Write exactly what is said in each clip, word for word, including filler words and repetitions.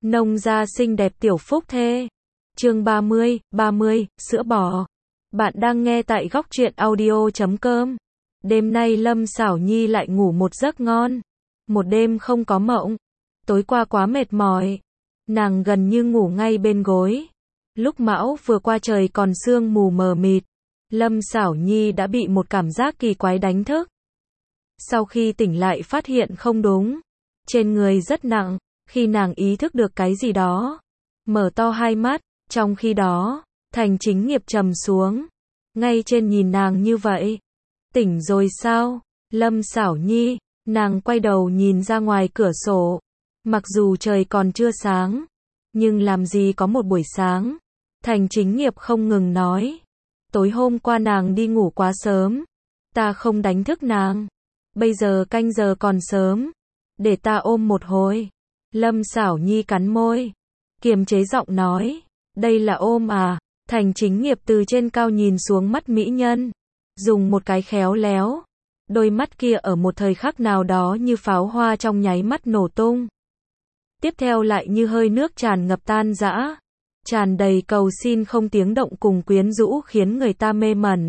Nông gia xinh đẹp tiểu phúc thê. Chương ba mươi, ba mươi, sữa bò. Bạn đang nghe tại góc truyện audio chấm com. Đêm nay Lâm Xảo Nhi lại ngủ một giấc ngon. Một đêm không có mộng. Tối qua quá mệt mỏi. Nàng gần như ngủ ngay bên gối. Lúc Mão vừa qua trời còn sương mù mờ mịt. Lâm Xảo Nhi đã bị một cảm giác kỳ quái đánh thức. Sau khi tỉnh lại phát hiện không đúng. Trên người rất nặng. Khi nàng ý thức được cái gì đó, mở to hai mắt, trong khi đó, Thành Chính Nghiệp trầm xuống, ngay trên nhìn nàng như vậy. Tỉnh rồi sao? Lâm Xảo Nhi, nàng quay đầu nhìn ra ngoài cửa sổ. Mặc dù trời còn chưa sáng, nhưng làm gì có một buổi sáng. Thành Chính Nghiệp không ngừng nói. Tối hôm qua nàng đi ngủ quá sớm. Ta không đánh thức nàng. Bây giờ canh giờ còn sớm. Để ta ôm một hồi. Lâm Xảo Nhi cắn môi, kiềm chế giọng nói, đây là ôm à? Thành Chính Nghiệp từ trên cao nhìn xuống mắt mỹ nhân, dùng một cái khéo léo, đôi mắt kia ở một thời khắc nào đó như pháo hoa trong nháy mắt nổ tung. Tiếp theo lại như hơi nước tràn ngập tan rã, tràn đầy cầu xin không tiếng động cùng quyến rũ khiến người ta mê mẩn.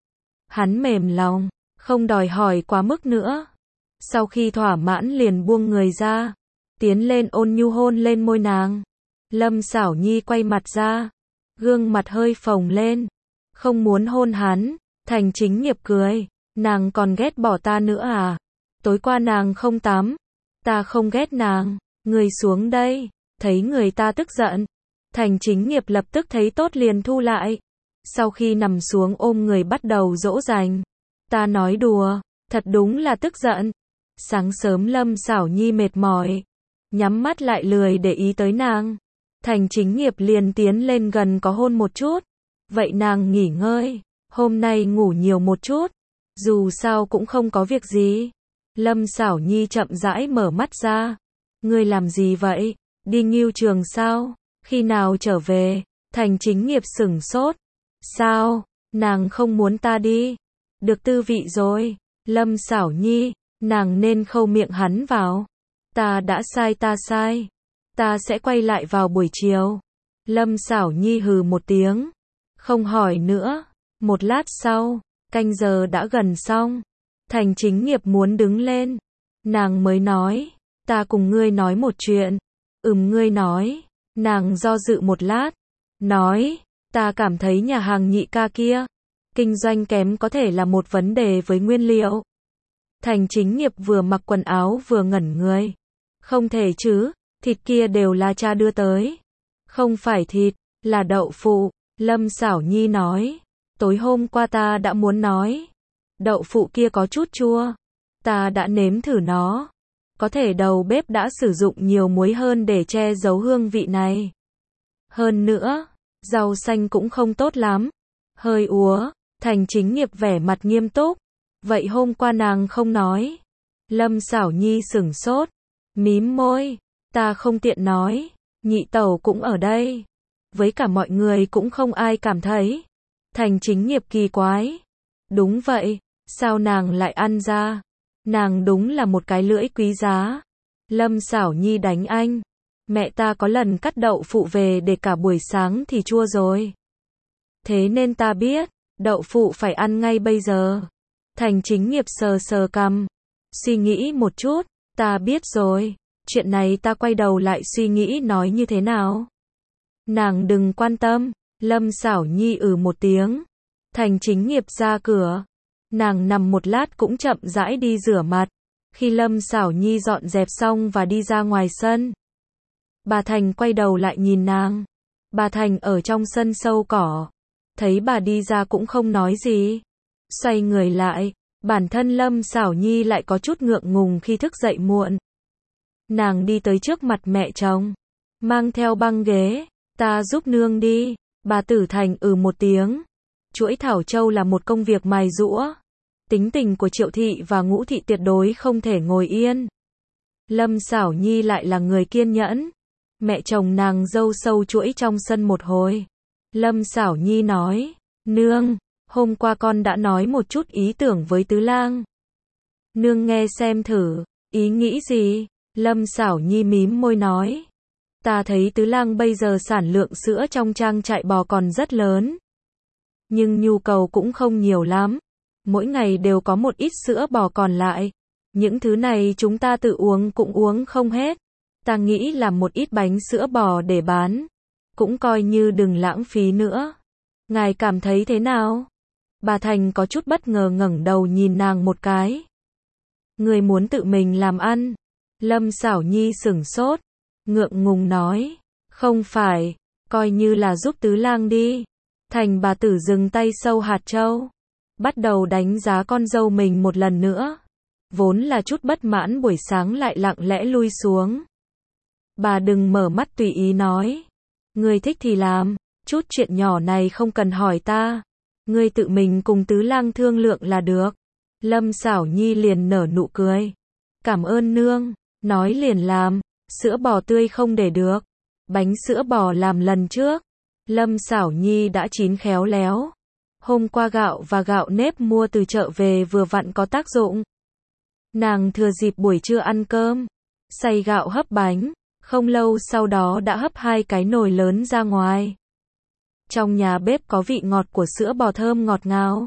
Hắn mềm lòng, không đòi hỏi quá mức nữa. Sau khi thỏa mãn liền buông người ra. Tiến lên ôn nhu hôn lên môi nàng. Lâm Xảo Nhi quay mặt ra, gương mặt hơi phồng lên, không muốn hôn hắn. Thành Chính Nghiệp cười, nàng còn ghét bỏ ta nữa à? Tối qua nàng không tắm, ta không ghét nàng, người xuống đây. Thấy người ta tức giận, Thành Chính Nghiệp lập tức thấy tốt liền thu lại. Sau khi nằm xuống ôm người bắt đầu dỗ dành. Ta nói đùa, thật đúng là tức giận. Sáng sớm Lâm Xảo Nhi mệt mỏi, nhắm mắt lại lười để ý tới nàng. Thành Chính Nghiệp liền tiến lên gần có hôn một chút. Vậy nàng nghỉ ngơi, hôm nay ngủ nhiều một chút, dù sao cũng không có việc gì. Lâm Xảo Nhi chậm rãi mở mắt ra. Ngươi làm gì vậy? Đi ngưu trường sao? Khi nào trở về? Thành Chính Nghiệp sửng sốt. Sao? Nàng không muốn ta đi? Được tư vị rồi. Lâm Xảo Nhi, nàng nên khâu miệng hắn vào. Ta đã sai ta sai. Ta sẽ quay lại vào buổi chiều. Lâm Xảo Nhi hừ một tiếng. Không hỏi nữa. Một lát sau, canh giờ đã gần xong. Thành Chính Nghiệp muốn đứng lên. Nàng mới nói. Ta cùng ngươi nói một chuyện. Ừm ngươi nói. Nàng do dự một lát. Nói. Ta cảm thấy nhà hàng Nhị ca kia. Kinh doanh kém có thể là một vấn đề với nguyên liệu. Thành Chính Nghiệp vừa mặc quần áo vừa ngẩn người. Không thể chứ, thịt kia đều là cha đưa tới. Không phải thịt, là đậu phụ. Lâm Xảo Nhi nói. Tối hôm qua ta đã muốn nói. Đậu phụ kia có chút chua. Ta đã nếm thử nó. Có thể đầu bếp đã sử dụng nhiều muối hơn để che giấu hương vị này. Hơn nữa, rau xanh cũng không tốt lắm. Hơi úa. Thành Chính Nghiệp vẻ mặt nghiêm túc. Vậy hôm qua nàng không nói. Lâm Xảo Nhi sửng sốt, mím môi. Ta không tiện nói. Nhị tẩu cũng ở đây. Với cả mọi người cũng không ai cảm thấy. Thành Chính Nghiệp kỳ quái. Đúng vậy, sao nàng lại ăn ra? Nàng đúng là một cái lưỡi quý giá. Lâm Xảo Nhi đánh anh. Mẹ ta có lần cắt đậu phụ về để cả buổi sáng thì chua rồi. Thế nên ta biết, đậu phụ phải ăn ngay bây giờ. Thành Chính Nghiệp sờ sờ cằm, suy nghĩ một chút. Ta biết rồi, chuyện này ta quay đầu lại suy nghĩ nói như thế nào. Nàng đừng quan tâm. Lâm Xảo Nhi ừ một tiếng. Thành Chính Nghiệp ra cửa. Nàng nằm một lát cũng chậm rãi đi rửa mặt. Khi Lâm Xảo Nhi dọn dẹp xong và đi ra ngoài sân, bà Thành quay đầu lại nhìn nàng. Bà Thành ở trong sân sâu cỏ, thấy bà đi ra cũng không nói gì. Xoay người lại, bản thân Lâm Xảo Nhi lại có chút ngượng ngùng khi thức dậy muộn. Nàng đi tới trước mặt mẹ chồng, mang theo băng ghế. Ta giúp nương đi. Bà Tử Thành ừ một tiếng. Chuỗi Thảo Châu là một công việc mài giũa. Tính tình của Triệu Thị và Ngũ Thị tuyệt đối không thể ngồi yên. Lâm Xảo Nhi lại là người kiên nhẫn. Mẹ chồng nàng dâu sâu chuỗi trong sân một hồi. Lâm Xảo Nhi nói, nương, hôm qua con đã nói một chút ý tưởng với Tứ Lang. Nương nghe xem thử, ý nghĩ gì? Lâm Xảo Nhi mím môi nói, Ta thấy Tứ Lang bây giờ sản lượng sữa trong trang trại bò còn rất lớn. Nhưng nhu cầu cũng không nhiều lắm. Mỗi ngày đều có một ít sữa bò còn lại. Những thứ này chúng ta tự uống cũng uống không hết. Ta nghĩ làm một ít bánh sữa bò để bán. Cũng coi như đừng lãng phí nữa. Ngài cảm thấy thế nào? Bà Thành có chút bất ngờ ngẩng đầu nhìn nàng một cái. Người muốn tự mình làm ăn. Lâm Sảo Nhi sửng sốt. Ngượng ngùng nói. Không phải. Coi như là giúp Tứ Lang đi. Thành bà tử dừng tay sâu hạt châu. Bắt đầu đánh giá con dâu mình một lần nữa. Vốn là chút bất mãn buổi sáng lại lặng lẽ lui xuống. Bà đừng mở mắt tùy ý nói. Người thích thì làm. Chút chuyện nhỏ này không cần hỏi ta. Ngươi tự mình cùng Tứ Lang thương lượng là được. Lâm Sảo Nhi liền nở nụ cười. Cảm ơn nương. Nói liền làm. Sữa bò tươi không để được. Bánh sữa bò làm lần trước. Lâm Sảo Nhi đã chín khéo léo. Hôm qua gạo và gạo nếp mua từ chợ về vừa vặn có tác dụng. Nàng thừa dịp buổi trưa ăn cơm. Xay gạo hấp bánh. Không lâu sau đó đã hấp hai cái nồi lớn ra ngoài. Trong nhà bếp có vị ngọt của sữa bò thơm ngọt ngào.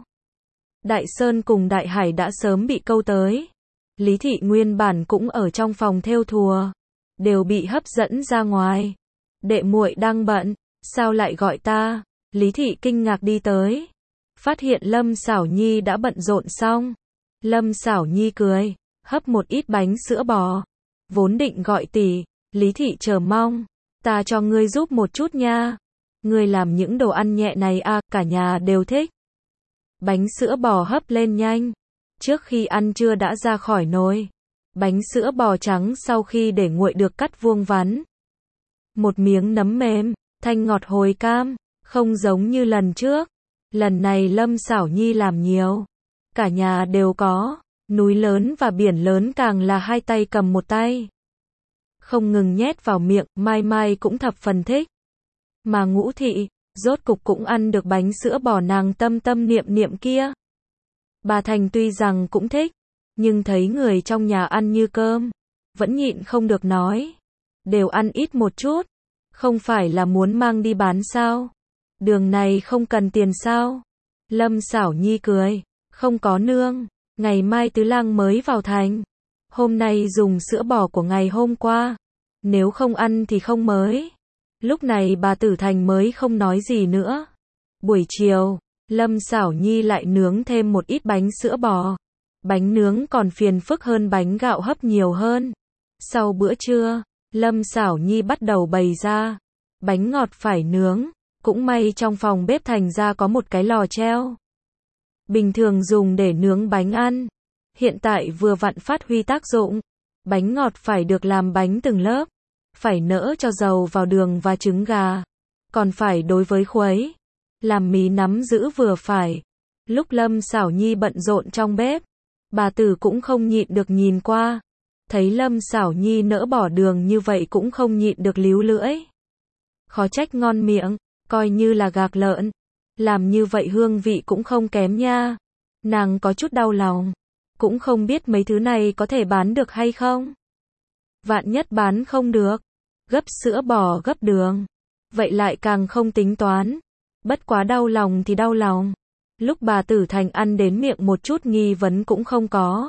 Đại Sơn cùng Đại Hải đã sớm bị câu tới. Lý Thị nguyên bản cũng ở trong phòng thêu thùa. Đều bị hấp dẫn ra ngoài. Đệ muội đang bận. Sao lại gọi ta? Lý Thị kinh ngạc đi tới. Phát hiện Lâm Sảo Nhi đã bận rộn xong. Lâm Sảo Nhi cười. Hấp một ít bánh sữa bò. Vốn định gọi tỷ. Lý Thị chờ mong. Ta cho ngươi giúp một chút nha. Ngươi làm những đồ ăn nhẹ này à, cả nhà đều thích. Bánh sữa bò hấp lên nhanh. Trước khi ăn trưa đã ra khỏi nồi. Bánh sữa bò trắng sau khi để nguội được cắt vuông vắn. Một miếng nấm mềm, thanh ngọt hồi cam, không giống như lần trước. Lần này Lâm Sảo Nhi làm nhiều. Cả nhà đều có. Núi lớn và biển lớn càng là hai tay cầm một tay. Không ngừng nhét vào miệng, Mai Mai cũng thập phần thích. Mà Ngũ Thị, rốt cục cũng ăn được bánh sữa bò nàng tâm tâm niệm niệm kia. Bà Thành tuy rằng cũng thích, nhưng thấy người trong nhà ăn như cơm, vẫn nhịn không được nói. Đều ăn ít một chút, không phải là muốn mang đi bán sao? Đường này không cần tiền sao? Lâm Sảo Nhi cười, không có nương, ngày mai Tứ Lang mới vào thành. Hôm nay dùng sữa bò của ngày hôm qua, nếu không ăn thì không mới. Lúc này bà Tử Thành mới không nói gì nữa. Buổi chiều, Lâm Sảo Nhi lại nướng thêm một ít bánh sữa bò. Bánh nướng còn phiền phức hơn bánh gạo hấp nhiều hơn. Sau bữa trưa, Lâm Sảo Nhi bắt đầu bày ra. Bánh ngọt phải nướng, cũng may trong phòng bếp thành ra có một cái lò treo. Bình thường dùng để nướng bánh ăn. Hiện tại vừa vặn phát huy tác dụng. Bánh ngọt phải được làm bánh từng lớp. Phải nỡ cho dầu vào đường và trứng gà. Còn phải đối với khuấy. Làm mí nắm giữ vừa phải. Lúc Lâm Sảo Nhi bận rộn trong bếp, bà Tử cũng không nhịn được nhìn qua. Thấy Lâm Sảo Nhi nỡ bỏ đường như vậy cũng không nhịn được líu lưỡi. Khó trách ngon miệng, coi như là gạc lợn. Làm như vậy hương vị cũng không kém nha. Nàng có chút đau lòng. Cũng không biết mấy thứ này có thể bán được hay không. Vạn nhất bán không được. Gấp sữa bò gấp đường. Vậy lại càng không tính toán. Bất quá đau lòng thì đau lòng. Lúc bà Tử Thành ăn đến miệng một chút nghi vấn cũng không có.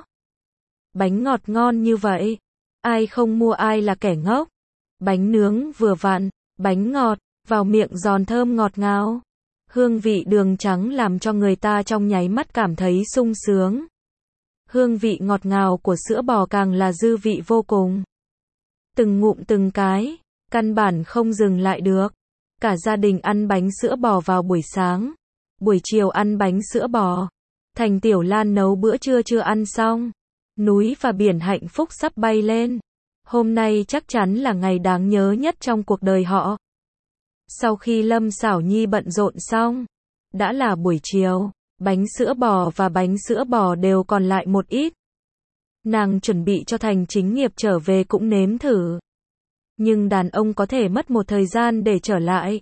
Bánh ngọt ngon như vậy. Ai không mua ai là kẻ ngốc. Bánh nướng vừa vặn, bánh ngọt, vào miệng giòn thơm ngọt ngào. Hương vị đường trắng làm cho người ta trong nháy mắt cảm thấy sung sướng. Hương vị ngọt ngào của sữa bò càng là dư vị vô cùng. Từng ngụm từng cái, căn bản không dừng lại được. Cả gia đình ăn bánh sữa bò vào buổi sáng. Buổi chiều ăn bánh sữa bò. Thành Tiểu Lan nấu bữa trưa chưa ăn xong. Núi và biển hạnh phúc sắp bay lên. Hôm nay chắc chắn là ngày đáng nhớ nhất trong cuộc đời họ. Sau khi Lâm Sảo Nhi bận rộn xong, đã là buổi chiều, bánh sữa bò và bánh sữa bò đều còn lại một ít. Nàng chuẩn bị cho Thành Chính Nghiệp trở về cũng nếm thử. Nhưng đàn ông có thể mất một thời gian để trở lại.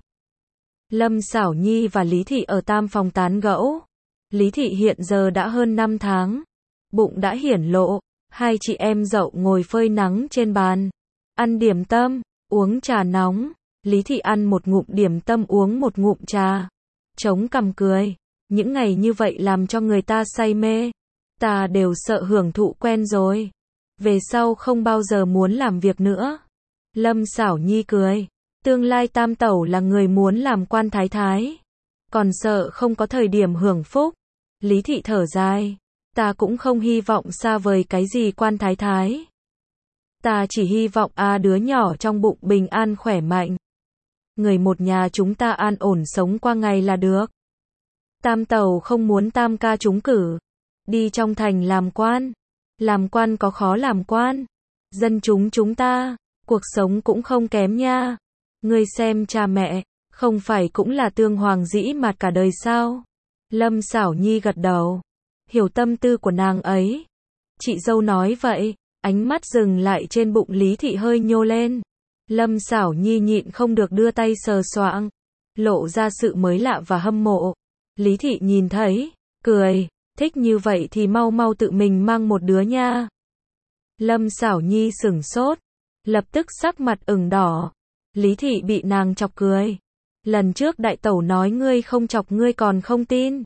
Lâm Sảo Nhi và Lý Thị ở tam phòng tán gẫu. Lý Thị hiện giờ đã hơn năm tháng. Bụng đã hiển lộ. Hai chị em dậu ngồi phơi nắng trên bàn. Ăn điểm tâm, Uống trà nóng, Lý Thị ăn một ngụm điểm tâm uống một ngụm trà. Chống cằm cười, những ngày như vậy làm cho người ta say mê. Ta đều sợ hưởng thụ quen rồi. Về sau không bao giờ muốn làm việc nữa. Lâm Sảo Nhi cười, tương lai tam tẩu là người muốn làm quan thái thái. Còn sợ không có thời điểm hưởng phúc. Lý Thị thở dài, ta cũng không hy vọng xa vời cái gì quan thái thái. Ta chỉ hy vọng a đứa nhỏ trong bụng bình an khỏe mạnh. Người một nhà chúng ta an ổn sống qua ngày là được. Tam tẩu không muốn tam ca trúng cử. Đi trong thành làm quan. Làm quan có khó làm quan. Dân chúng chúng ta, cuộc sống cũng không kém nha. Ngươi xem cha mẹ, không phải cũng là tương hoàng dĩ mạt cả đời sao? Lâm Sảo Nhi gật đầu. Hiểu tâm tư của nàng ấy. Chị dâu nói vậy, ánh mắt dừng lại trên bụng Lý Thị hơi nhô lên. Lâm Sảo Nhi nhịn không được đưa tay sờ soạng, lộ ra sự mới lạ và hâm mộ. Lý Thị nhìn thấy, cười, thích như vậy thì mau mau tự mình mang một đứa nha. Lâm Sảo Nhi sửng sốt, lập tức sắc mặt ửng đỏ. Lý Thị bị nàng chọc cười. Lần trước đại tẩu nói ngươi không chọc ngươi còn không tin.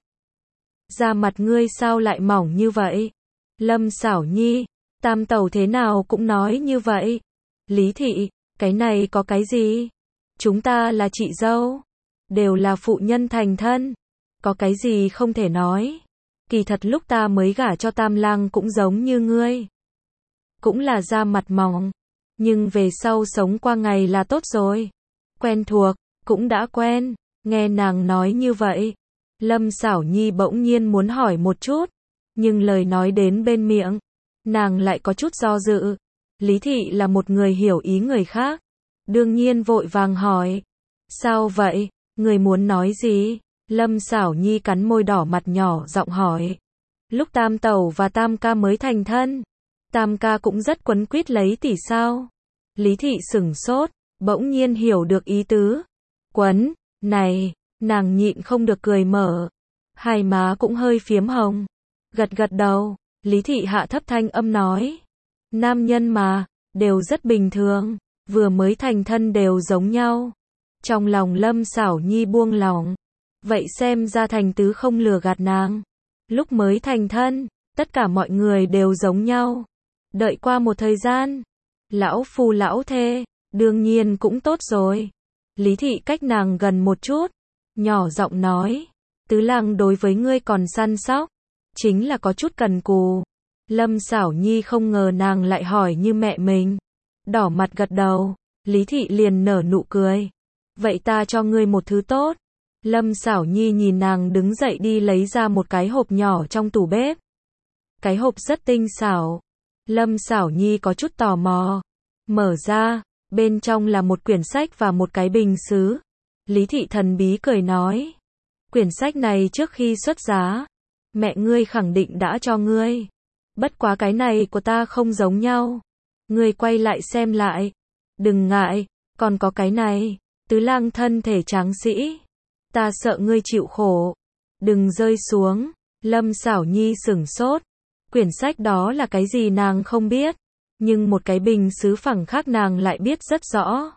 Da mặt ngươi sao lại mỏng như vậy? Lâm Sảo Nhi, tam tẩu thế nào cũng nói như vậy. Lý Thị, cái này có cái gì? Chúng ta là chị dâu, đều là phụ nhân thành thân, có cái gì không thể nói. Kỳ thật lúc ta mới gả cho tam lang cũng giống như ngươi, cũng là da mặt mỏng, nhưng về sau sống qua ngày là tốt rồi. Quen thuộc, cũng đã quen. Nghe nàng nói như vậy, Lâm Sảo Nhi bỗng nhiên muốn hỏi một chút, nhưng lời nói đến bên miệng, nàng lại có chút do dự. Lý Thị là một người hiểu ý người khác, đương nhiên vội vàng hỏi. Sao vậy? Người muốn nói gì? Lâm Sảo Nhi cắn môi đỏ mặt nhỏ giọng hỏi. Lúc tam tẩu và tam ca mới thành thân, tam ca cũng rất quấn quýt lấy tỷ sao? Lý Thị sửng sốt, bỗng nhiên hiểu được ý tứ. Quấn, này, nàng nhịn không được cười mở. Hai má cũng hơi phiếm hồng. Gật gật đầu, Lý Thị hạ thấp thanh âm nói. Nam nhân mà, đều rất bình thường, vừa mới thành thân đều giống nhau. Trong lòng Lâm Sảo Nhi buông lỏng. Vậy xem ra thành tứ không lừa gạt nàng. Lúc mới thành thân, tất cả mọi người đều giống nhau. Đợi qua một thời gian, lão phu lão thê, đương nhiên cũng tốt rồi. Lý Thị cách nàng gần một chút, nhỏ giọng nói. Tứ lang đối với ngươi còn săn sóc, chính là có chút cần cù. Lâm Sảo Nhi không ngờ nàng lại hỏi như mẹ mình. Đỏ mặt gật đầu, Lý Thị liền nở nụ cười. Vậy ta cho ngươi một thứ tốt. Lâm Sảo Nhi nhìn nàng đứng dậy đi lấy ra một cái hộp nhỏ trong tủ bếp. Cái hộp rất tinh xảo. Lâm Sảo Nhi có chút tò mò. Mở ra, bên trong là một quyển sách và một cái bình sứ. Lý Thị thần bí cười nói. Quyển sách này trước khi xuất giá, mẹ ngươi khẳng định đã cho ngươi. Bất quá cái này của ta không giống nhau. Ngươi quay lại xem lại. Đừng ngại, còn có cái này. Tứ lang thân thể tráng sĩ. Ta sợ ngươi chịu khổ. Đừng rơi xuống. Lâm Sảo Nhi sửng sốt. Quyển sách đó là cái gì nàng không biết. Nhưng một cái bình sứ phẳng khác nàng lại biết rất rõ.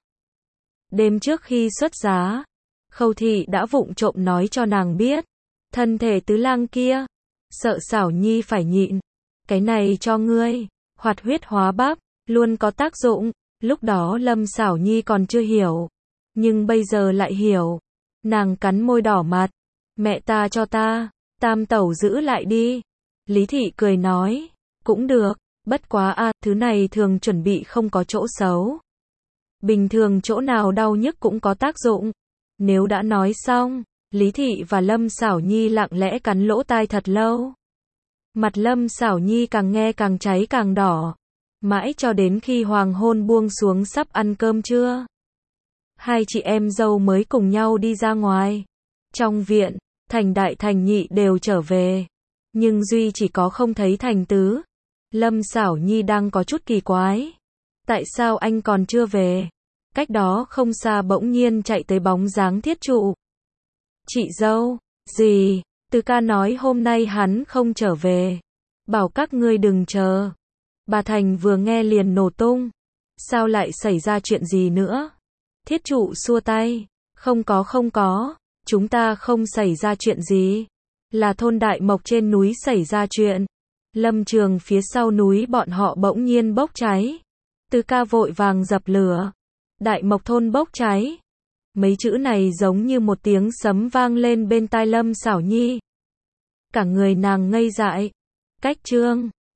Đêm trước khi xuất giá, Khâu Thị đã vụng trộm nói cho nàng biết. Thân thể tứ lang kia, sợ Sảo Nhi phải nhịn. Cái này cho ngươi, hoạt huyết hóa bắp, luôn có tác dụng. Lúc đó Lâm Sảo Nhi còn chưa hiểu, nhưng bây giờ lại hiểu. Nàng cắn môi đỏ mặt. Mẹ ta cho ta, tam tẩu giữ lại đi. Lý Thị cười nói. Cũng được, bất quá a, à, thứ này thường chuẩn bị không có chỗ xấu. Bình thường chỗ nào đau nhức cũng có tác dụng. Nếu đã nói xong, Lý Thị và Lâm Sảo Nhi lặng lẽ cắn lỗ tai thật lâu. Mặt Lâm Sảo Nhi càng nghe càng cháy càng đỏ. Mãi cho đến khi hoàng hôn buông xuống sắp ăn cơm trưa, hai chị em dâu mới cùng nhau đi ra ngoài. Trong viện, Thành Đại Thành Nhị đều trở về, nhưng duy chỉ có không thấy Thành Tứ. Lâm Sảo Nhi đang có chút kỳ quái. Tại sao anh còn chưa về? Cách đó không xa bỗng nhiên chạy tới bóng dáng Thiết Trụ. Chị dâu, gì? Từ ca nói hôm nay hắn không trở về. Bảo các ngươi đừng chờ. Bà Thành vừa nghe liền nổ tung. Sao lại xảy ra chuyện gì nữa? Thiết trụ xua tay. Không có không có, chúng ta không xảy ra chuyện gì. Là thôn Đại Mộc trên núi xảy ra chuyện. Lâm trường phía sau núi bọn họ bỗng nhiên bốc cháy. Từ ca vội vàng dập lửa. Đại Mộc thôn bốc cháy. Mấy chữ này giống như một tiếng sấm vang lên bên tai Lâm Xảo Nhi. Cả người nàng ngây dại. Cách chương